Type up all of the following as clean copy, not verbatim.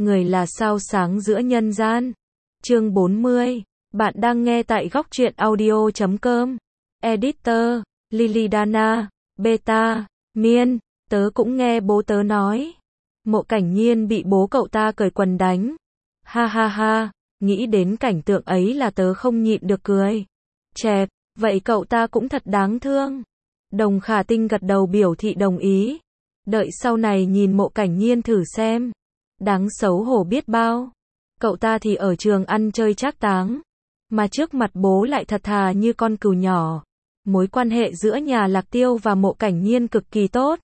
người là sao sáng giữa nhân gian. Chương 40. Bạn đang nghe tại góc truyện audio.com. Editor, Lilidana, Beta, Miên, tớ cũng nghe bố tớ nói. Mộ Cảnh Nhiên bị bố cậu ta cởi quần đánh. Ha ha ha, nghĩ đến cảnh tượng ấy là tớ không nhịn được cười. Chẹp, vậy cậu ta cũng thật đáng thương. Đồng Khả Tinh gật đầu biểu thị đồng ý. Đợi sau này nhìn Mộ Cảnh Nhiên thử xem. Đáng xấu hổ biết bao. Cậu ta thì ở trường ăn chơi trác táng, mà trước mặt bố lại thật thà như con cừu nhỏ. Mối quan hệ giữa nhà Lạc Tiêu và Mộ Cảnh Nhiên cực kỳ tốt.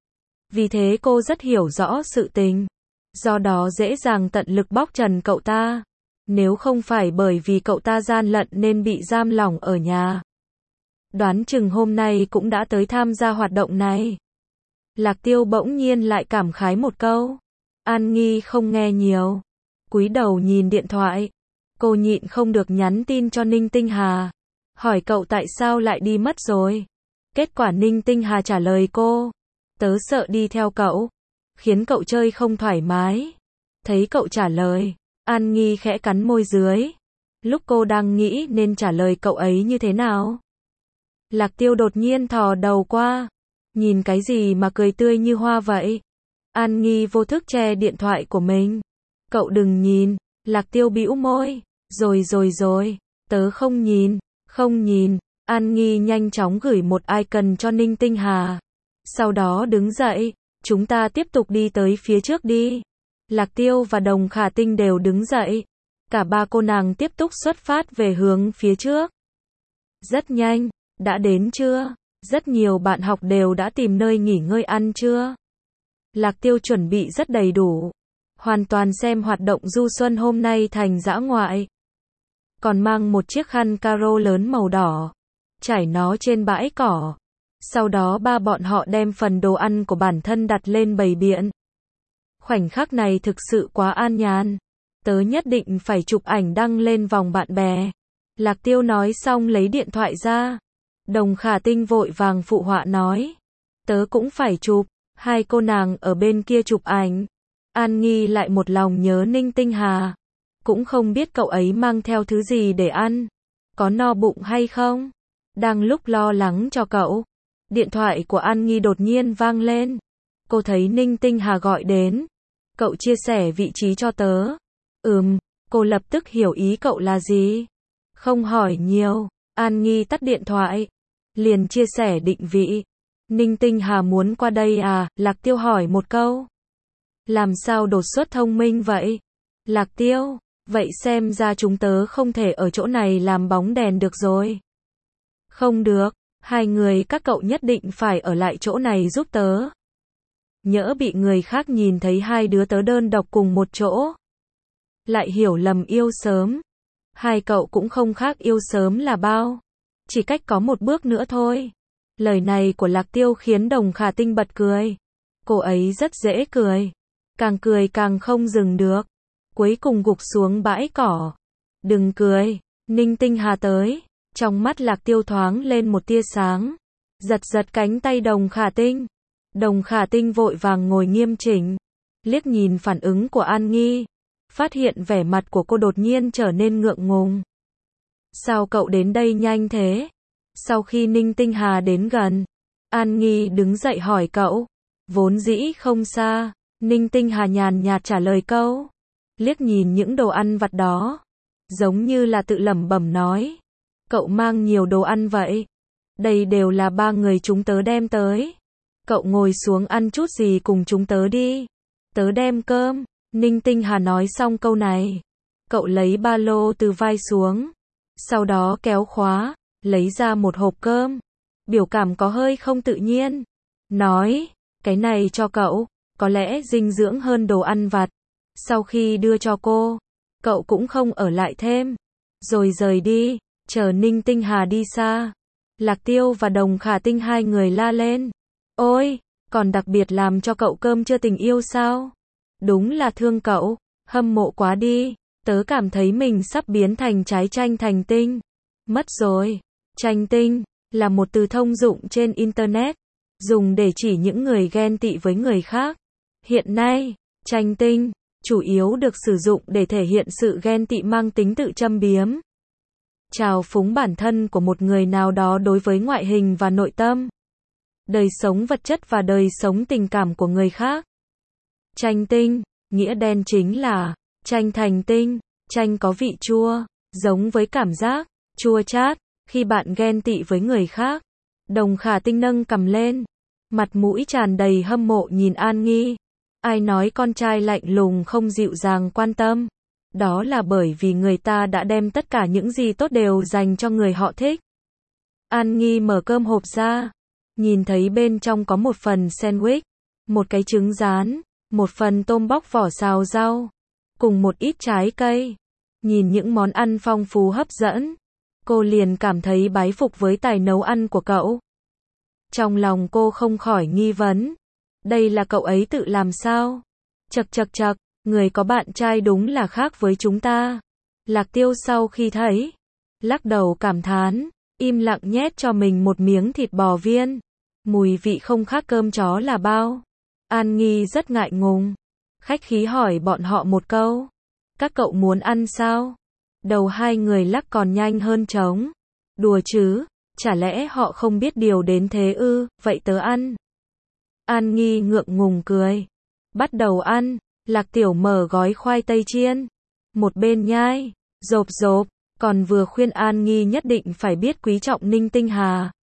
Vì thế cô rất hiểu rõ sự tình. Do đó dễ dàng tận lực bóc trần cậu ta. Nếu không phải bởi vì cậu ta gian lận nên bị giam lỏng ở nhà, đoán chừng hôm nay cũng đã tới tham gia hoạt động này. Lạc Tiêu bỗng nhiên lại cảm khái một câu. An Nghi không nghe nhiều, cúi đầu nhìn điện thoại. Cô nhịn không được nhắn tin cho Ninh Tinh Hà, hỏi cậu tại sao lại đi mất rồi. Kết quả Ninh Tinh Hà trả lời cô, tớ sợ đi theo cậu, khiến cậu chơi không thoải mái. Thấy cậu trả lời, An Nghi khẽ cắn môi dưới. Lúc cô đang nghĩ nên trả lời cậu ấy như thế nào, Lạc Tiêu đột nhiên thò đầu qua. Nhìn cái gì mà cười tươi như hoa vậy? An Nghi vô thức che điện thoại của mình. Cậu đừng nhìn. Lạc Tiêu bĩu môi. Rồi, tớ không nhìn, không nhìn. An Nghi nhanh chóng gửi một icon cho Ninh Tinh Hà. Sau đó đứng dậy, chúng ta tiếp tục đi tới phía trước đi. Lạc Tiêu và Đồng Khả Tinh đều đứng dậy. Cả ba cô nàng tiếp tục xuất phát về hướng phía trước. Rất nhanh, đã đến chưa? Rất nhiều bạn học đều đã tìm nơi nghỉ ngơi ăn trưa. Lạc Tiêu chuẩn bị rất đầy đủ, hoàn toàn xem hoạt động du xuân hôm nay thành dã ngoại. Còn mang một chiếc khăn caro lớn màu đỏ, trải nó trên bãi cỏ. Sau đó ba bọn họ đem phần đồ ăn của bản thân đặt lên bày biện. Khoảnh khắc này thực sự quá an nhàn. Tớ nhất định phải chụp ảnh đăng lên vòng bạn bè. Lạc Tiêu nói xong lấy điện thoại ra. Đồng Khả Tinh vội vàng phụ họa nói, tớ cũng phải chụp. Hai cô nàng ở bên kia chụp ảnh. An Nghi lại một lòng nhớ Ninh Tinh Hà. Cũng không biết cậu ấy mang theo thứ gì để ăn, có no bụng hay không. Đang lúc lo lắng cho cậu, điện thoại của An Nghi đột nhiên vang lên. Cô thấy Ninh Tinh Hà gọi đến. Cậu chia sẻ vị trí cho tớ. Cô lập tức hiểu ý cậu là gì. Không hỏi nhiều, An Nghi tắt điện thoại, liền chia sẻ định vị. Ninh Tinh Hà muốn qua đây à? Lạc Tiêu hỏi một câu. Làm sao đột xuất thông minh vậy? Lạc Tiêu, vậy xem ra chúng tớ không thể ở chỗ này làm bóng đèn được rồi. Không được, hai người các cậu nhất định phải ở lại chỗ này giúp tớ. Nhỡ bị người khác nhìn thấy hai đứa tớ đơn độc cùng một chỗ, lại hiểu lầm yêu sớm. Hai cậu cũng không khác yêu sớm là bao, chỉ cách có một bước nữa thôi. Lời này của Lạc Tiêu khiến Đồng Khả Tinh bật cười. Cô ấy rất dễ cười, càng cười càng không dừng được, cuối cùng gục xuống bãi cỏ. Đừng cười, Ninh Tinh Hà tới. Trong mắt Lạc Tiêu thoáng lên một tia sáng, giật giật cánh tay Đồng Khả Tinh. Đồng Khả Tinh vội vàng ngồi nghiêm chỉnh, liếc nhìn phản ứng của An Nghi, phát hiện vẻ mặt của cô đột nhiên trở nên ngượng ngùng. Sao cậu đến đây nhanh thế? Sau khi Ninh Tinh Hà đến gần, An Nghi đứng dậy hỏi cậu. Vốn dĩ không xa, Ninh Tinh Hà nhàn nhạt trả lời câu. Liếc nhìn những đồ ăn vặt đó, giống như là tự lẩm bẩm nói. Cậu mang nhiều đồ ăn vậy? Đây đều là ba người chúng tớ đem tới. Cậu ngồi xuống ăn chút gì cùng chúng tớ đi. Tớ đem cơm. Ninh Tinh Hà nói xong câu này, cậu lấy ba lô từ vai xuống, sau đó kéo khóa, lấy ra một hộp cơm. Biểu cảm có hơi không tự nhiên, nói, cái này cho cậu, có lẽ dinh dưỡng hơn đồ ăn vặt. Sau khi đưa cho cô, cậu cũng không ở lại thêm, rồi rời đi. Chờ Ninh Tinh Hà đi xa, Lạc Tiêu và Đồng Khả Tinh hai người la lên. Ôi, còn đặc biệt làm cho cậu cơm chưa tình yêu sao? Đúng là thương cậu, hâm mộ quá đi. Tớ cảm thấy mình sắp biến thành trái chanh thành tinh. Mất rồi. Chanh tinh là một từ thông dụng trên Internet, dùng để chỉ những người ghen tị với người khác. Hiện nay, chanh tinh chủ yếu được sử dụng để thể hiện sự ghen tị mang tính tự châm biếm, trào phúng bản thân của một người nào đó đối với ngoại hình và nội tâm, đời sống vật chất và đời sống tình cảm của người khác. Chanh tinh, nghĩa đen chính là chanh thành tinh, chanh có vị chua, giống với cảm giác chua chát khi bạn ghen tị với người khác. Đồng Khả Tinh nâng cằm lên, mặt mũi tràn đầy hâm mộ nhìn An Nghi. Ai nói con trai lạnh lùng không dịu dàng quan tâm? Đó là bởi vì người ta đã đem tất cả những gì tốt đều dành cho người họ thích. An Nghi mở cơm hộp ra, nhìn thấy bên trong có một phần sandwich, một cái trứng rán, một phần tôm bóc vỏ xào rau, cùng một ít trái cây. Nhìn những món ăn phong phú hấp dẫn, cô liền cảm thấy bái phục với tài nấu ăn của cậu. Trong lòng cô không khỏi nghi vấn, đây là cậu ấy tự làm sao? Chậc chậc chậc, người có bạn trai đúng là khác với chúng ta. Lạc Tiêu sau khi thấy, lắc đầu cảm thán, im lặng nhét cho mình một miếng thịt bò viên. Mùi vị không khác cơm chó là bao. An Nghi rất ngại ngùng, khách khí hỏi bọn họ một câu. Các cậu muốn ăn sao? Đầu hai người lắc còn nhanh hơn trống. Đùa chứ, chả lẽ họ không biết điều đến thế ư, vậy tớ ăn. An Nghi ngượng ngùng cười. Bắt đầu ăn, Lạc Tiểu mở gói khoai tây chiên. Một bên nhai, rộp rộp, còn vừa khuyên An Nghi nhất định phải biết quý trọng Ninh Tinh Hà.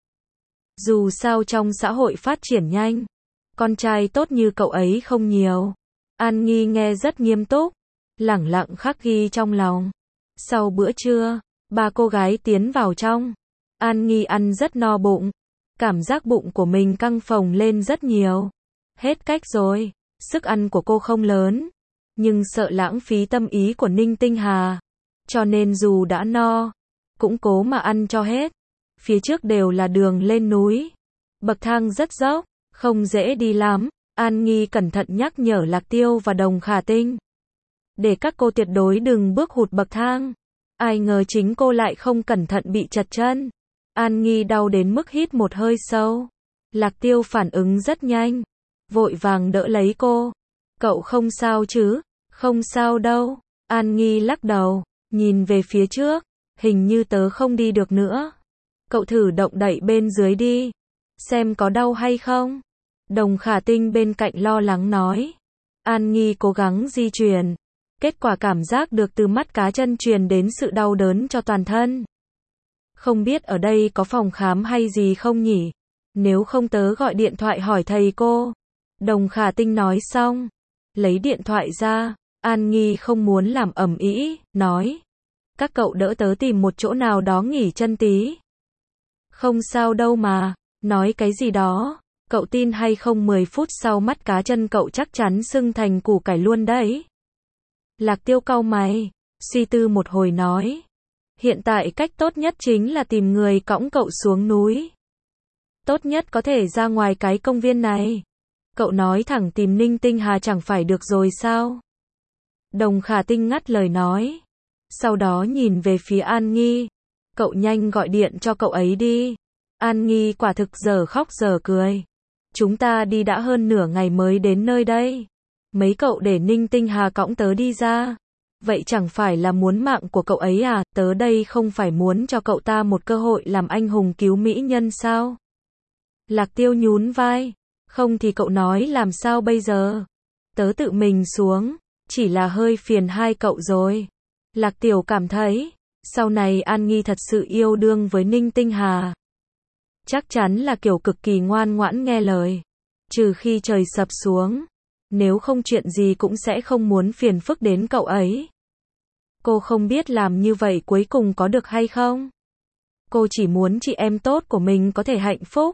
Dù sao trong xã hội phát triển nhanh, con trai tốt như cậu ấy không nhiều. An Nghi nghe rất nghiêm túc, lẳng lặng khắc ghi trong lòng. Sau bữa trưa, ba cô gái tiến vào trong. An Nghi ăn rất no bụng, cảm giác bụng của mình căng phồng lên rất nhiều. Hết cách rồi, sức ăn của cô không lớn, nhưng sợ lãng phí tâm ý của Ninh Tinh Hà, cho nên dù đã no, cũng cố mà ăn cho hết. Phía trước đều là đường lên núi, bậc thang rất dốc, không dễ đi lắm. An Nghi cẩn thận nhắc nhở Lạc Tiêu và Đồng Khả Tinh, để các cô tuyệt đối đừng bước hụt bậc thang. Ai ngờ chính cô lại không cẩn thận bị trật chân. An Nghi đau đến mức hít một hơi sâu. Lạc Tiêu phản ứng rất nhanh, vội vàng đỡ lấy cô. Cậu không sao chứ? Không sao đâu. An Nghi lắc đầu, nhìn về phía trước, hình như tớ không đi được nữa. Cậu thử động đậy bên dưới đi, xem có đau hay không. Đồng Khả Tinh bên cạnh lo lắng nói. An Nghi cố gắng di chuyển, kết quả cảm giác được từ mắt cá chân truyền đến sự đau đớn cho toàn thân. Không biết ở đây có phòng khám hay gì không nhỉ? Nếu không tớ gọi điện thoại hỏi thầy cô. Đồng Khả Tinh nói xong, lấy điện thoại ra. An Nghi không muốn làm ầm ĩ, nói. Các cậu đỡ tớ tìm một chỗ nào đó nghỉ chân tí. Không sao đâu mà, nói cái gì đó. Cậu tin hay không 10 phút sau mắt cá chân cậu chắc chắn sưng thành củ cải luôn đấy. Lạc Tiêu cau mày, suy tư một hồi nói. Hiện tại cách tốt nhất chính là tìm người cõng cậu xuống núi. Tốt nhất có thể ra ngoài cái công viên này. Cậu nói thẳng tìm Ninh Tinh Hà chẳng phải được rồi sao? Đồng Khả Tinh ngắt lời nói. Sau đó nhìn về phía An Nghi. Cậu nhanh gọi điện cho cậu ấy đi. An Nghi quả thực giờ khóc giờ cười. Chúng ta đi đã hơn nửa ngày mới đến nơi đây. Mấy cậu để Ninh Tinh Hà cõng tớ đi ra. Vậy chẳng phải là muốn mạng của cậu ấy à? Tớ đây không phải muốn cho cậu ta một cơ hội làm anh hùng cứu mỹ nhân sao? Lạc Tiêu nhún vai. Không thì cậu nói làm sao bây giờ? Tớ tự mình xuống, chỉ là hơi phiền hai cậu rồi. Lạc Tiểu cảm thấy, sau này An Nghi thật sự yêu đương với Ninh Tinh Hà. Chắc chắn là kiểu cực kỳ ngoan ngoãn nghe lời. Trừ khi trời sập xuống. Nếu không chuyện gì cũng sẽ không muốn phiền phức đến cậu ấy. Cô không biết làm như vậy cuối cùng có được hay không. Cô chỉ muốn chị em tốt của mình có thể hạnh phúc.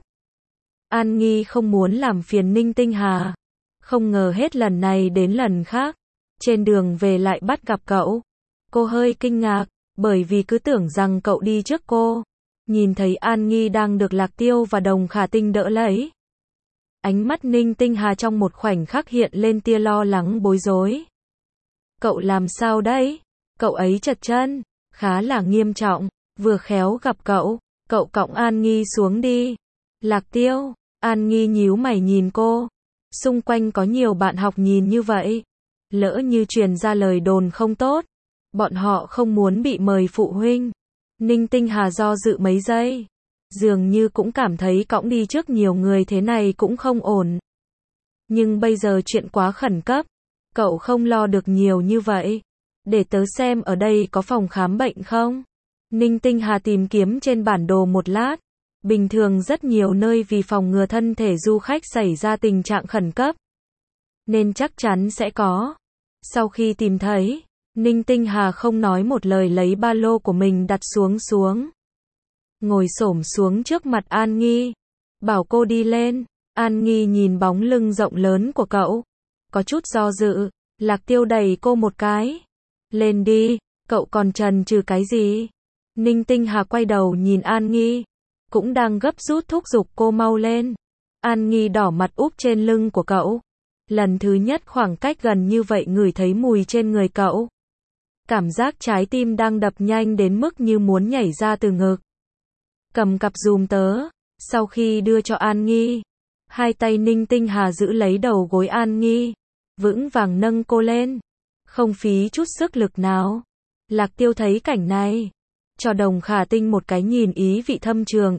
An Nghi không muốn làm phiền Ninh Tinh Hà. Không ngờ hết lần này đến lần khác. Trên đường về lại bắt gặp cậu. Cô hơi kinh ngạc, bởi vì cứ tưởng rằng cậu đi trước cô. Nhìn thấy An Nghi đang được Lạc Tiêu và Đồng Khả Tinh đỡ lấy. Ánh mắt Ninh Tinh Hà trong một khoảnh khắc hiện lên tia lo lắng bối rối. Cậu làm sao đấy? Cậu ấy trật chân, khá là nghiêm trọng, vừa khéo gặp cậu cõng An Nghi xuống đi. Lạc Tiêu, An Nghi nhíu mày nhìn cô. Xung quanh có nhiều bạn học nhìn như vậy. Lỡ như truyền ra lời đồn không tốt, bọn họ không muốn bị mời phụ huynh. Ninh Tinh Hà do dự mấy giây, dường như cũng cảm thấy cõng đi trước nhiều người thế này cũng không ổn. Nhưng bây giờ chuyện quá khẩn cấp, cậu không lo được nhiều như vậy. Để tớ xem ở đây có phòng khám bệnh không? Ninh Tinh Hà tìm kiếm trên bản đồ một lát. Bình thường rất nhiều nơi vì phòng ngừa thân thể du khách xảy ra tình trạng khẩn cấp, nên chắc chắn sẽ có. Sau khi tìm thấy, Ninh Tinh Hà không nói một lời lấy ba lô của mình đặt xuống. Ngồi xổm xuống trước mặt An Nghi, bảo cô đi lên. An Nghi nhìn bóng lưng rộng lớn của cậu, có chút do dự. Lạc Tiêu đẩy cô một cái. Lên đi, cậu còn chần chừ cái gì? Ninh Tinh Hà quay đầu nhìn An Nghi, cũng đang gấp rút thúc giục cô mau lên. An Nghi đỏ mặt úp trên lưng của cậu. Lần thứ nhất khoảng cách gần như vậy ngửi thấy mùi trên người cậu. Cảm giác trái tim đang đập nhanh đến mức như muốn nhảy ra từ ngực. Cầm cặp giùm tớ. Sau khi đưa cho An Nghi, hai tay Ninh Tinh Hà giữ lấy đầu gối An Nghi, vững vàng nâng cô lên, không phí chút sức lực nào. Lạc Tiêu thấy cảnh này, cho Đồng Khả Tinh một cái nhìn ý vị thâm trường,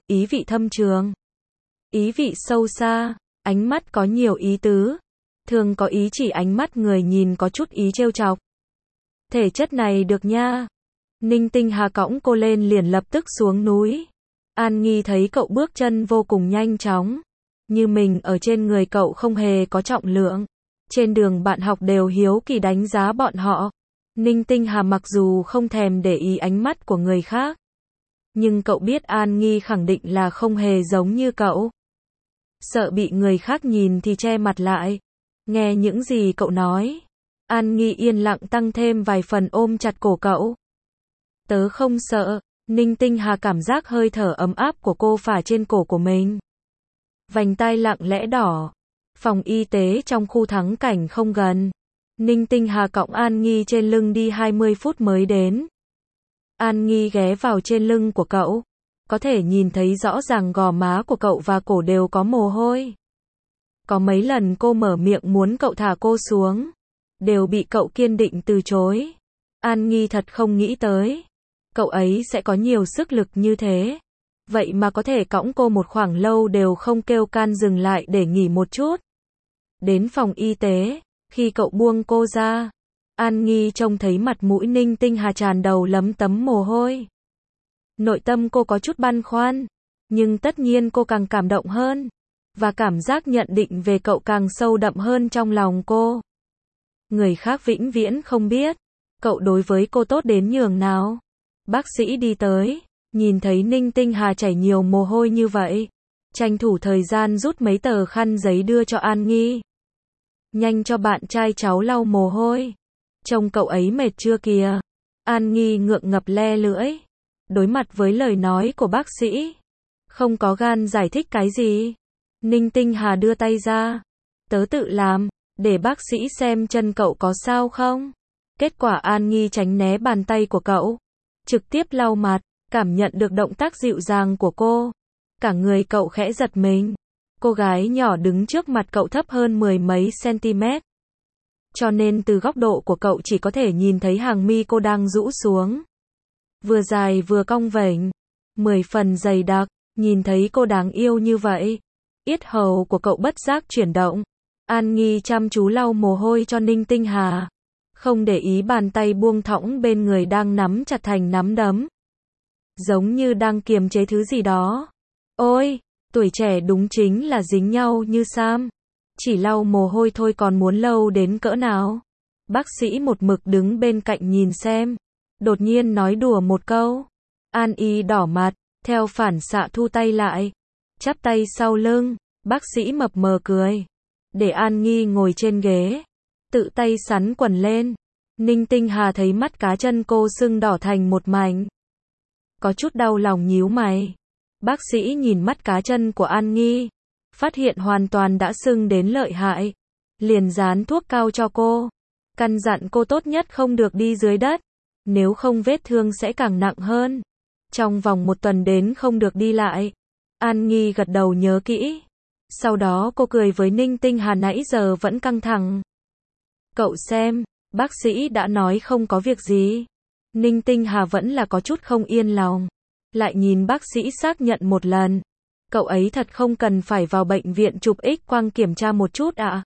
ý vị sâu xa, ánh mắt có nhiều ý tứ, thường có ý chỉ ánh mắt người nhìn có chút ý trêu chọc. Thể chất này được nha. Ninh Tinh Hà cõng cô lên liền lập tức xuống núi. An Nghi thấy cậu bước chân vô cùng nhanh chóng, như mình ở trên người cậu không hề có trọng lượng. Trên đường bạn học đều hiếu kỳ đánh giá bọn họ. Ninh Tinh Hà mặc dù không thèm để ý ánh mắt của người khác, nhưng cậu biết An Nghi khẳng định là không hề giống như cậu. Sợ bị người khác nhìn thì che mặt lại. Nghe những gì cậu nói, An Nghi yên lặng tăng thêm vài phần ôm chặt cổ cậu. Tớ không sợ. Ninh Tinh Hà cảm giác hơi thở ấm áp của cô phả trên cổ của mình. Vành tai lặng lẽ đỏ. Phòng y tế trong khu thắng cảnh không gần. Ninh Tinh Hà cõng An Nghi trên lưng đi 20 phút mới đến. An Nghi ghé vào trên lưng của cậu, có thể nhìn thấy rõ ràng gò má của cậu và cổ đều có mồ hôi. Có mấy lần cô mở miệng muốn cậu thả cô xuống, đều bị cậu kiên định từ chối. An Nghi thật không nghĩ tới, cậu ấy sẽ có nhiều sức lực như thế. Vậy mà có thể cõng cô một khoảng lâu đều không kêu can dừng lại để nghỉ một chút. Đến phòng y tế, khi cậu buông cô ra, An Nghi trông thấy mặt mũi Ninh Tinh Hà tràn đầu lấm tấm mồ hôi. Nội tâm cô có chút băn khoăn, nhưng tất nhiên cô càng cảm động hơn, và cảm giác nhận định về cậu càng sâu đậm hơn trong lòng cô. Người khác vĩnh viễn không biết, cậu đối với cô tốt đến nhường nào. Bác sĩ đi tới, nhìn thấy Ninh Tinh Hà chảy nhiều mồ hôi như vậy, tranh thủ thời gian rút mấy tờ khăn giấy đưa cho An Nghi. Nhanh cho bạn trai cháu lau mồ hôi. Trông cậu ấy mệt chưa kìa. An Nghi ngượng ngập le lưỡi. Đối mặt với lời nói của bác sĩ, không có gan giải thích cái gì. Ninh Tinh Hà đưa tay ra. Tớ tự làm, để bác sĩ xem chân cậu có sao không. Kết quả An Nghi tránh né bàn tay của cậu, trực tiếp lau mặt, cảm nhận được động tác dịu dàng của cô. Cả người cậu khẽ giật mình. Cô gái nhỏ đứng trước mặt cậu thấp hơn 10 mấy cm. Cho nên từ góc độ của cậu chỉ có thể nhìn thấy hàng mi cô đang rũ xuống. Vừa dài vừa cong vênh, 10 phần dày đặc, nhìn thấy cô đáng yêu như vậy. Yết hầu của cậu bất giác chuyển động. An Nghi chăm chú lau mồ hôi cho Ninh Tinh Hà, không để ý bàn tay buông thõng bên người đang nắm chặt thành nắm đấm. Giống như đang kiềm chế thứ gì đó. Ôi, tuổi trẻ đúng chính là dính nhau như Sam. Chỉ lau mồ hôi thôi còn muốn lâu đến cỡ nào. Bác sĩ một mực đứng bên cạnh nhìn xem. Đột nhiên nói đùa một câu. An Y đỏ mặt, theo phản xạ thu tay lại. Chắp tay sau lưng, bác sĩ mập mờ cười. Để An Nghi ngồi trên ghế, tự tay sắn quần lên. Ninh Tinh Hà thấy mắt cá chân cô sưng đỏ thành một mảnh. Có chút đau lòng nhíu mày. Bác sĩ nhìn mắt cá chân của An Nghi, phát hiện hoàn toàn đã sưng đến lợi hại. Liền dán thuốc cao cho cô. Căn dặn cô tốt nhất không được đi dưới đất, nếu không vết thương sẽ càng nặng hơn. Trong vòng 1 tuần đến không được đi lại. An Nghi gật đầu nhớ kỹ. Sau đó cô cười với Ninh Tinh Hà nãy giờ vẫn căng thẳng. Cậu xem, bác sĩ đã nói không có việc gì. Ninh Tinh Hà vẫn là có chút không yên lòng. Lại nhìn bác sĩ xác nhận một lần. Cậu ấy thật không cần phải vào bệnh viện chụp X-quang kiểm tra một chút ạ?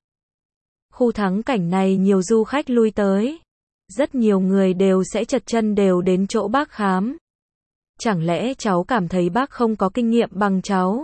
Khu thắng cảnh này nhiều du khách lui tới. Rất nhiều người đều sẽ trật chân đều đến chỗ bác khám. Chẳng lẽ cháu cảm thấy bác không có kinh nghiệm bằng cháu?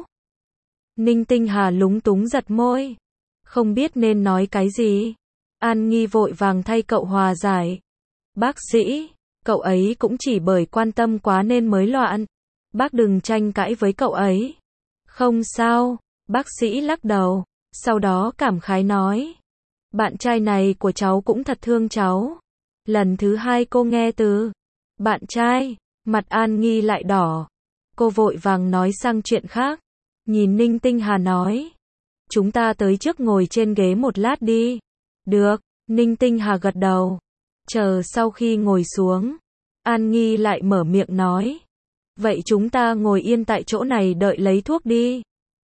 Ninh Tinh Hà lúng túng giật môi. Không biết nên nói cái gì. An Nghi vội vàng thay cậu hòa giải. Bác sĩ, cậu ấy cũng chỉ bởi quan tâm quá nên mới loạn. Bác đừng tranh cãi với cậu ấy. Không sao, bác sĩ lắc đầu. Sau đó cảm khái nói. Bạn trai này của cháu cũng thật thương cháu. Lần thứ hai cô nghe từ bạn trai, mặt An Nghi lại đỏ. Cô vội vàng nói sang chuyện khác. Nhìn Ninh Tinh Hà nói. Chúng ta tới trước ngồi trên ghế một lát đi. Được, Ninh Tinh Hà gật đầu. Chờ sau khi ngồi xuống, An Nghi lại mở miệng nói. Vậy chúng ta ngồi yên tại chỗ này đợi lấy thuốc đi.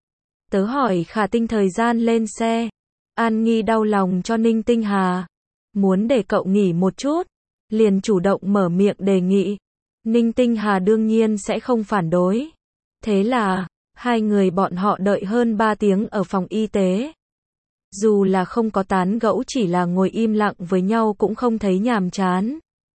Tớ hỏi Khả Tinh thời gian lên xe. An Nghi đau lòng cho Ninh Tinh Hà. Muốn để cậu nghỉ một chút. Liền chủ động mở miệng đề nghị. Ninh Tinh Hà đương nhiên sẽ không phản đối. Thế là, hai người bọn họ đợi hơn 3 tiếng ở phòng y tế. Dù là không có tán gẫu chỉ là ngồi im lặng với nhau cũng không thấy nhàm chán.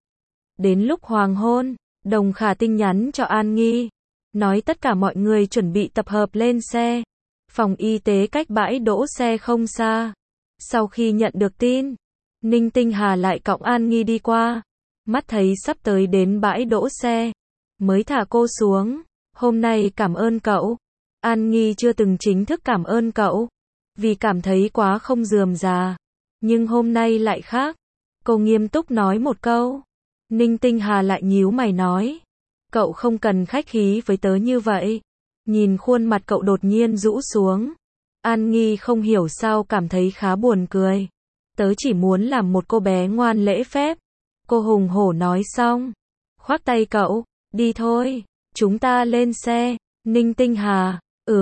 Đến lúc hoàng hôn, Đồng Khả Tinh nhắn cho An Nghi. Nói tất cả mọi người chuẩn bị tập hợp lên xe. Phòng y tế cách bãi đỗ xe không xa. Sau khi nhận được tin, Ninh Tinh Hà lại cõng An Nghi đi qua. Mắt thấy sắp tới đến bãi đỗ xe, mới thả cô xuống. Hôm nay cảm ơn cậu. An Nghi chưa từng chính thức cảm ơn cậu, vì cảm thấy quá không rườm rà. Nhưng hôm nay lại khác. Cô nghiêm túc nói một câu. Ninh Tinh Hà lại nhíu mày nói. Cậu không cần khách khí với tớ như vậy. Nhìn khuôn mặt cậu đột nhiên rũ xuống. An Nghi không hiểu sao cảm thấy khá buồn cười. Tớ chỉ muốn làm một cô bé ngoan lễ phép. Cô hùng hổ nói xong. Khoác tay cậu, đi thôi, chúng ta lên xe. Ninh Tinh Hà,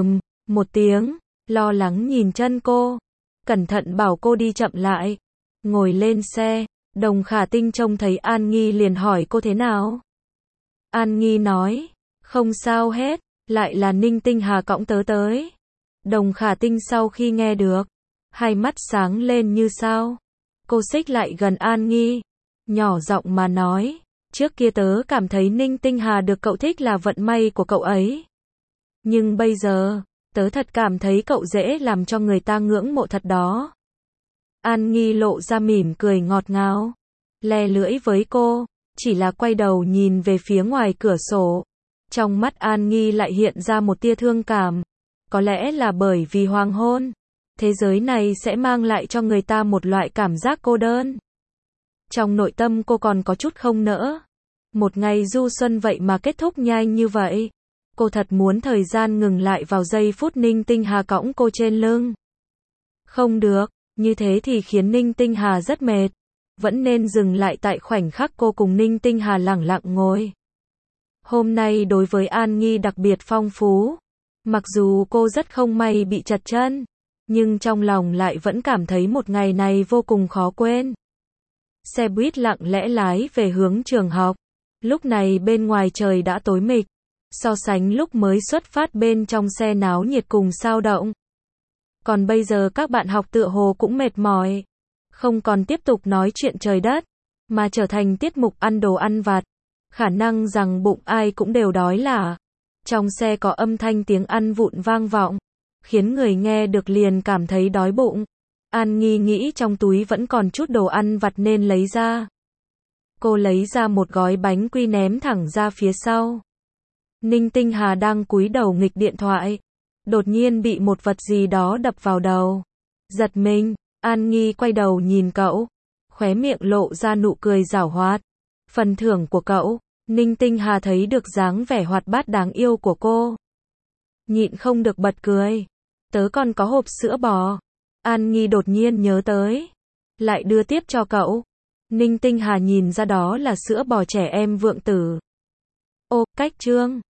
một tiếng, lo lắng nhìn chân cô. Cẩn thận bảo cô đi chậm lại. Ngồi lên xe, Đồng Khả Tinh trông thấy An Nghi liền hỏi cô thế nào. An Nghi nói, không sao hết, lại là Ninh Tinh Hà cõng tớ tới. Đồng Khả Tinh sau khi nghe được, hai mắt sáng lên như sao. Cô xích lại gần An Nghi, nhỏ giọng mà nói, trước kia tớ cảm thấy Ninh Tinh Hà được cậu thích là vận may của cậu ấy. Nhưng bây giờ, tớ thật cảm thấy cậu dễ làm cho người ta ngưỡng mộ thật đó. An Nghi lộ ra mỉm cười ngọt ngào, le lưỡi với cô, chỉ là quay đầu nhìn về phía ngoài cửa sổ. Trong mắt An Nghi lại hiện ra một tia thương cảm. Có lẽ là bởi vì hoàng hôn, thế giới này sẽ mang lại cho người ta một loại cảm giác cô đơn. Trong nội tâm cô còn có chút không nỡ. Một ngày du xuân vậy mà kết thúc nhanh như vậy. Cô thật muốn thời gian ngừng lại vào giây phút Ninh Tinh Hà cõng cô trên lưng. Không được, như thế thì khiến Ninh Tinh Hà rất mệt. Vẫn nên dừng lại tại khoảnh khắc cô cùng Ninh Tinh Hà lẳng lặng ngồi. Hôm nay đối với An Nghi đặc biệt phong phú. Mặc dù cô rất không may bị trật chân, nhưng trong lòng lại vẫn cảm thấy một ngày này vô cùng khó quên. Xe buýt lặng lẽ lái về hướng trường học. Lúc này bên ngoài trời đã tối mịt. So sánh lúc mới xuất phát bên trong xe náo nhiệt cùng sao động. Còn bây giờ các bạn học tựa hồ cũng mệt mỏi. Không còn tiếp tục nói chuyện trời đất, mà trở thành tiết mục ăn đồ ăn vặt. Khả năng rằng bụng ai cũng đều đói là. Trong xe có âm thanh tiếng ăn vụn vang vọng, khiến người nghe được liền cảm thấy đói bụng. An Nghi nghĩ trong túi vẫn còn chút đồ ăn vặt nên lấy ra. Cô lấy ra một gói bánh quy ném thẳng ra phía sau. Ninh Tinh Hà đang cúi đầu nghịch điện thoại. Đột nhiên bị một vật gì đó đập vào đầu. Giật mình, An Nghi quay đầu nhìn cậu. Khóe miệng lộ ra nụ cười giảo hoạt. Phần thưởng của cậu. Ninh Tinh Hà thấy được dáng vẻ hoạt bát đáng yêu của cô. Nhịn không được bật cười. Tớ còn có hộp sữa bò. An Nghi đột nhiên nhớ tới. Lại đưa tiếp cho cậu. Ninh Tinh Hà nhìn ra đó là sữa bò trẻ em Vượng Tử. Ô, cách chương.